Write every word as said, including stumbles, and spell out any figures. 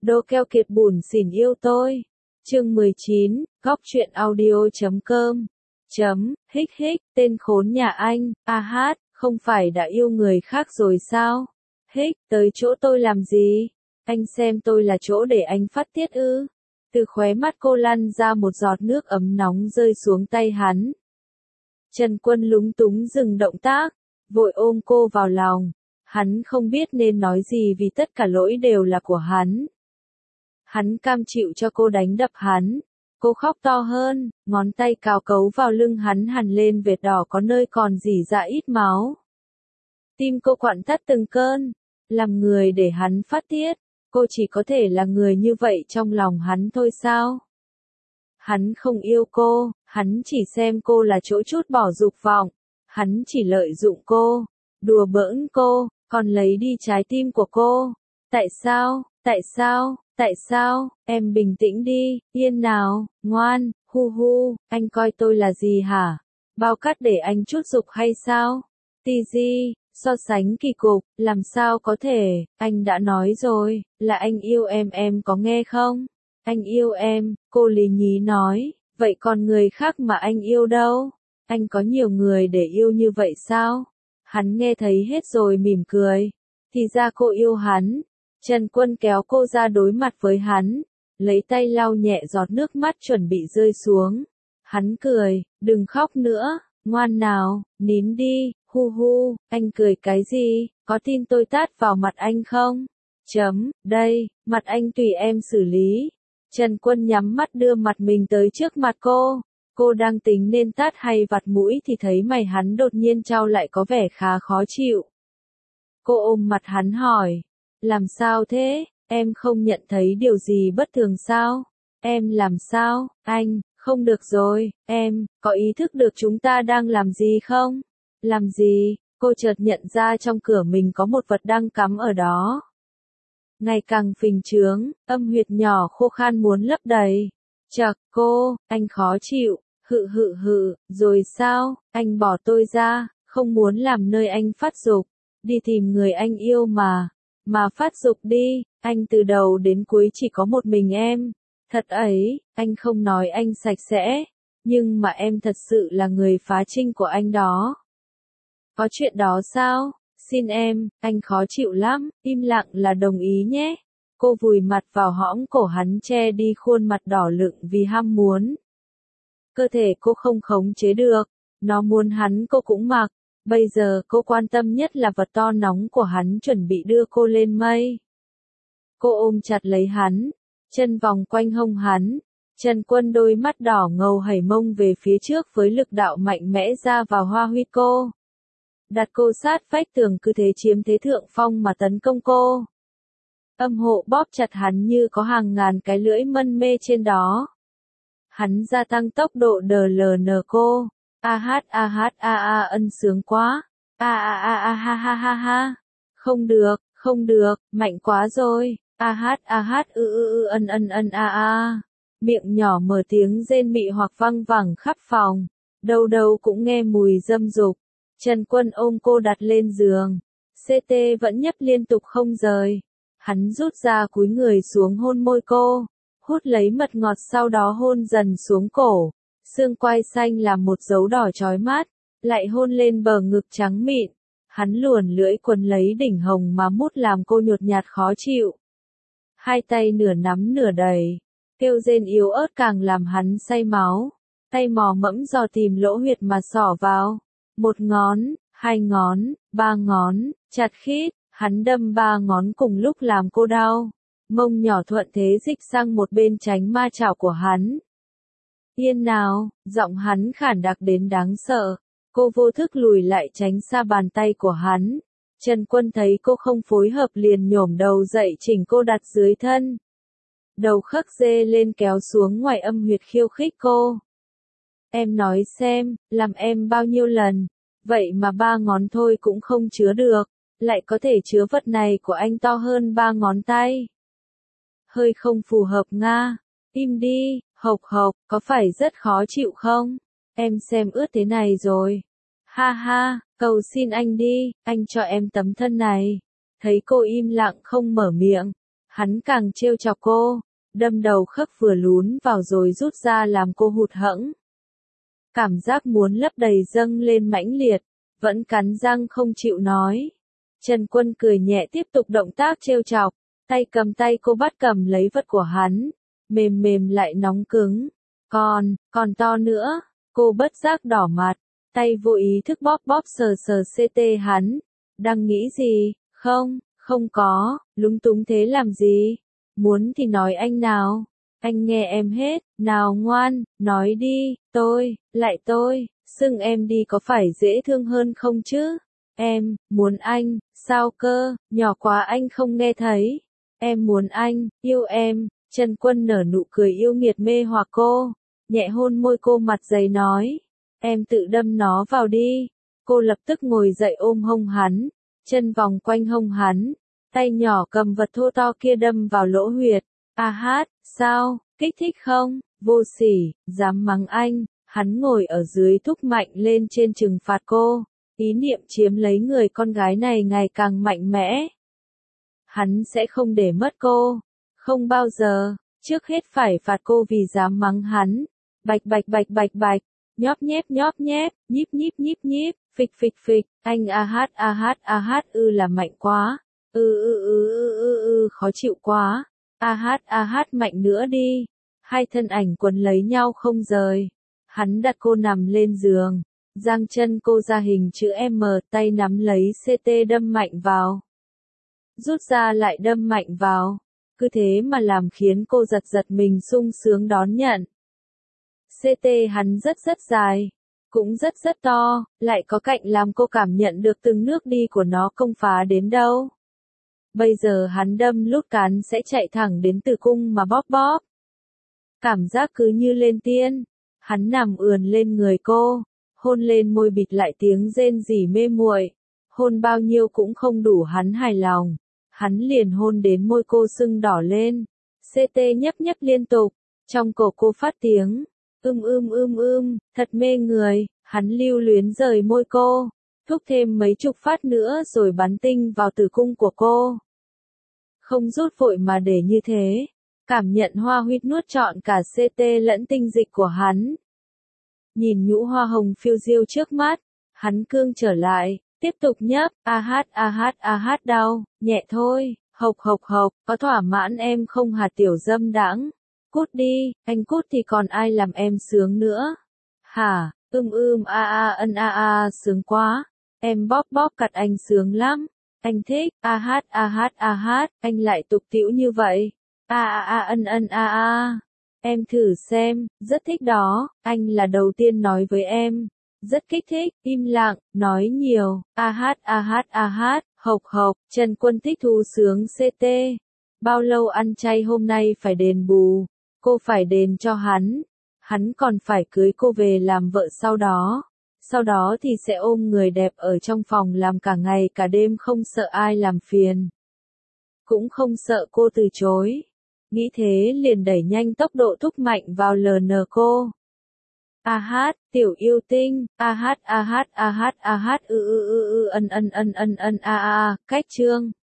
Đô keo kiệt bủn xỉn yêu tôi. Chương mười chín, góc truyện audio chấm com. Chấm, hích hích, tên khốn nhà anh, a hát, không phải đã yêu người khác rồi sao? Hích, tới chỗ tôi làm gì? Anh xem tôi là chỗ để anh phát tiết ư? Từ khóe mắt cô lăn ra một giọt nước ấm nóng rơi xuống tay hắn. Trần Quân lúng túng dừng động tác, vội ôm cô vào lòng. Hắn không biết nên nói gì vì tất cả lỗi đều là của hắn. Hắn cam chịu cho cô đánh đập hắn. Cô khóc to hơn, ngón tay cào cấu vào lưng hắn hằn lên vệt đỏ có nơi còn rỉ ra ít máu. Tim cô quặn thắt từng cơn, làm người để hắn phát tiết, cô chỉ có thể là người như vậy trong lòng hắn thôi sao? Hắn không yêu cô, hắn chỉ xem cô là chỗ trút bỏ dục vọng, hắn chỉ lợi dụng cô, đùa bỡn cô, còn lấy đi trái tim của cô. Tại sao, tại sao, tại sao, em bình tĩnh đi, yên nào, ngoan, hu hu, anh coi tôi là gì hả? Bao cát để anh chút dục hay sao? Tì gì, so sánh kỳ cục, làm sao có thể, anh đã nói rồi, là anh yêu em em có nghe không? Anh yêu em, cô lý nhí nói, vậy còn người khác mà anh yêu đâu? Anh có nhiều người để yêu như vậy sao? Hắn nghe thấy hết rồi mỉm cười, thì ra cô yêu hắn. Trần Quân kéo cô ra đối mặt với hắn, lấy tay lau nhẹ giọt nước mắt chuẩn bị rơi xuống. Hắn cười, đừng khóc nữa, ngoan nào, nín đi, hu hu, anh cười cái gì, có tin tôi tát vào mặt anh không? Chấm, đây, mặt anh tùy em xử lý. Trần Quân nhắm mắt đưa mặt mình tới trước mặt cô. Cô đang tính nên tát hay vặt mũi thì thấy mày hắn đột nhiên trao lại có vẻ khá khó chịu. Cô ôm mặt hắn hỏi, làm sao thế, em không nhận thấy điều gì bất thường sao? Em làm sao, anh, không được rồi, em, có ý thức được chúng ta đang làm gì không? Làm gì, cô chợt nhận ra trong cửa mình có một vật đang cắm ở đó. Ngày càng phình trướng, âm huyệt nhỏ khô khan muốn lấp đầy. Chật, cô, anh khó chịu, hự hự hự, rồi sao, anh bỏ tôi ra, không muốn làm nơi anh phát dục, đi tìm người anh yêu mà, mà phát dục đi, anh từ đầu đến cuối chỉ có một mình em. Thật ấy, anh không nói anh sạch sẽ, nhưng mà em thật sự là người phá trinh của anh đó. Có chuyện đó sao? Xin em, anh khó chịu lắm, im lặng là đồng ý nhé. Cô vùi mặt vào hõm cổ hắn che đi khuôn mặt đỏ lựng vì ham muốn. Cơ thể cô không khống chế được, nó muốn hắn cô cũng mặc. Bây giờ cô quan tâm nhất là vật to nóng của hắn chuẩn bị đưa cô lên mây. Cô ôm chặt lấy hắn, chân vòng quanh hông hắn. Trần Quân đôi mắt đỏ ngầu hẩy mông về phía trước với lực đạo mạnh mẽ ra vào hoa huyết cô. Đặt cô sát vách tường cứ thế chiếm thế thượng phong mà tấn công cô. Âm hộ bóp chặt hắn như có hàng ngàn cái lưỡi mân mê trên đó. Hắn gia tăng tốc độ đờ lờ nờ cô. A hát a hát a a ân sướng quá. A a a a ha ha ha ha. Không được, không được, mạnh quá rồi. A hát a hát ư ư ư ân ân ân a a. Miệng nhỏ mở tiếng rên mị hoặc văng vẳng khắp phòng. Đâu đâu cũng nghe mùi dâm dục. Trần Quân ôm cô đặt lên giường. xê tê vẫn nhấp liên tục không rời. Hắn rút ra cúi người xuống hôn môi cô. Hút lấy mật ngọt sau đó hôn dần xuống cổ. Xương quai xanh làm một dấu đỏ chói mắt. Lại hôn lên bờ ngực trắng mịn. Hắn luồn lưỡi quấn lấy đỉnh hồng mà mút làm cô nhột nhạt khó chịu. Hai tay nửa nắm nửa đầy. Kêu rên yếu ớt càng làm hắn say máu. Tay mò mẫm dò tìm lỗ huyệt mà xỏ vào. Một ngón, hai ngón, ba ngón, chặt khít, hắn đâm ba ngón cùng lúc làm cô đau. Mông nhỏ thuận thế dịch sang một bên tránh ma chảo của hắn. Yên nào, giọng hắn khản đặc đến đáng sợ. Cô vô thức lùi lại tránh xa bàn tay của hắn. Trần Quân thấy cô không phối hợp liền nhổm đầu dậy chỉnh cô đặt dưới thân. Đầu khấc dê lên kéo xuống ngoài âm huyệt khiêu khích cô. Em nói xem, làm em bao nhiêu lần, vậy mà ba ngón thôi cũng không chứa được, lại có thể chứa vật này của anh to hơn ba ngón tay. Hơi không phù hợp nga, im đi, hộc hộc, có phải rất khó chịu không? Em xem ướt thế này rồi. Ha ha, cầu xin anh đi, anh cho em tấm thân này. Thấy cô im lặng không mở miệng, Hắn càng trêu chọc cô, đâm đầu khớp vừa lún vào rồi rút ra làm cô hụt hẫng. Cảm giác muốn lấp đầy dâng lên mãnh liệt, vẫn cắn răng không chịu nói. Trần Quân cười nhẹ tiếp tục động tác trêu chọc, tay cầm tay cô bắt cầm lấy vật của hắn, mềm mềm lại nóng cứng. Còn, còn to nữa, cô bất giác đỏ mặt, tay vô ý thức bóp bóp sờ sờ xê tê hắn. Đang nghĩ gì? Không, không có, lúng túng thế làm gì? Muốn thì nói anh nào. Anh nghe em hết, nào ngoan, nói đi, tôi, lại tôi, xưng em đi có phải dễ thương hơn không chứ? Em, muốn anh, sao cơ, nhỏ quá anh không nghe thấy. Em muốn anh, yêu em. Trần Quân nở nụ cười yêu nghiệt mê hoặc cô, nhẹ hôn môi cô mặt dày nói. Em tự đâm nó vào đi. Cô lập tức ngồi dậy ôm hông hắn, chân vòng quanh hông hắn, tay nhỏ cầm vật thô to kia đâm vào lỗ huyệt. A hát, sao, kích thích không? Vô sỉ, dám mắng anh. Hắn ngồi ở dưới thúc mạnh lên trên trừng phạt cô, ý niệm chiếm lấy người con gái này ngày càng mạnh mẽ. Hắn sẽ không để mất cô, không bao giờ, trước hết phải phạt cô vì dám mắng hắn. Bạch bạch bạch bạch bạch, nhóp nhép nhóp nhép, nhíp nhíp nhíp nhíp, phịch phịch phịch, anh a hát a hát a hát ư là mạnh quá, ư ư ư ư ư ư khó chịu quá, a hát a hát mạnh nữa đi. Hai thân ảnh quấn lấy nhau không rời. Hắn đặt cô nằm lên giường, giang chân cô ra hình chữ M, tay nắm lấy xê tê đâm mạnh vào. Rút ra lại đâm mạnh vào. Cứ thế mà làm khiến cô giật giật mình sung sướng đón nhận. xê tê hắn rất rất dài, cũng rất rất to, lại có cạnh làm cô cảm nhận được từng nước đi của nó không phá đến đâu. Bây giờ hắn đâm lút cán sẽ chạy thẳng đến tử cung mà bóp bóp. Cảm giác cứ như lên tiên. Hắn nằm ườn lên người cô, hôn lên môi bịt lại tiếng rên rỉ mê muội. Hôn bao nhiêu cũng không đủ hắn hài lòng. Hắn liền hôn đến môi cô sưng đỏ lên. xê tê nhấp nhấp liên tục, trong cổ cô phát tiếng ưm ưm ưm ưm, thật mê người. Hắn lưu luyến rời môi cô, thúc thêm mấy chục phát nữa rồi bắn tinh vào tử cung của cô. Không rút vội mà để như thế, cảm nhận hoa huyết nuốt trọn cả xê tê lẫn tinh dịch của hắn. Nhìn nhũ hoa hồng phiêu diêu trước mắt, hắn cương trở lại, tiếp tục nhấp, a hát a hát a hát đau, nhẹ thôi, hộc hộc hộc, có thỏa mãn em không hạt tiểu dâm đãng. Cút đi, anh cút thì còn ai làm em sướng nữa. Hả, ưm ưm a a ân a a sướng quá, em bóp bóp cặt anh sướng lắm, anh thích, a hát a hát a hát, anh lại tục tĩu như vậy. A a a ân ân a a. Em thử xem, rất thích đó, anh là đầu tiên nói với em. Rất kích thích, im lặng, nói nhiều, a hát a hát a hát, hộc hộc, Trần Quân thích thu sướng xê tê. Bao lâu ăn chay hôm nay phải đền bù, cô phải đền cho hắn, hắn còn phải cưới cô về làm vợ sau đó. Sau đó thì sẽ ôm người đẹp ở trong phòng làm cả ngày cả đêm không sợ ai làm phiền. Cũng không sợ cô từ chối. Nghĩ thế liền đẩy nhanh tốc độ thúc mạnh vào lờ nờ cô. A hát, tiểu yêu tinh, a hát a hát a hát a hát ư ư ư ư ân ân ân ân ân a a, cách chương.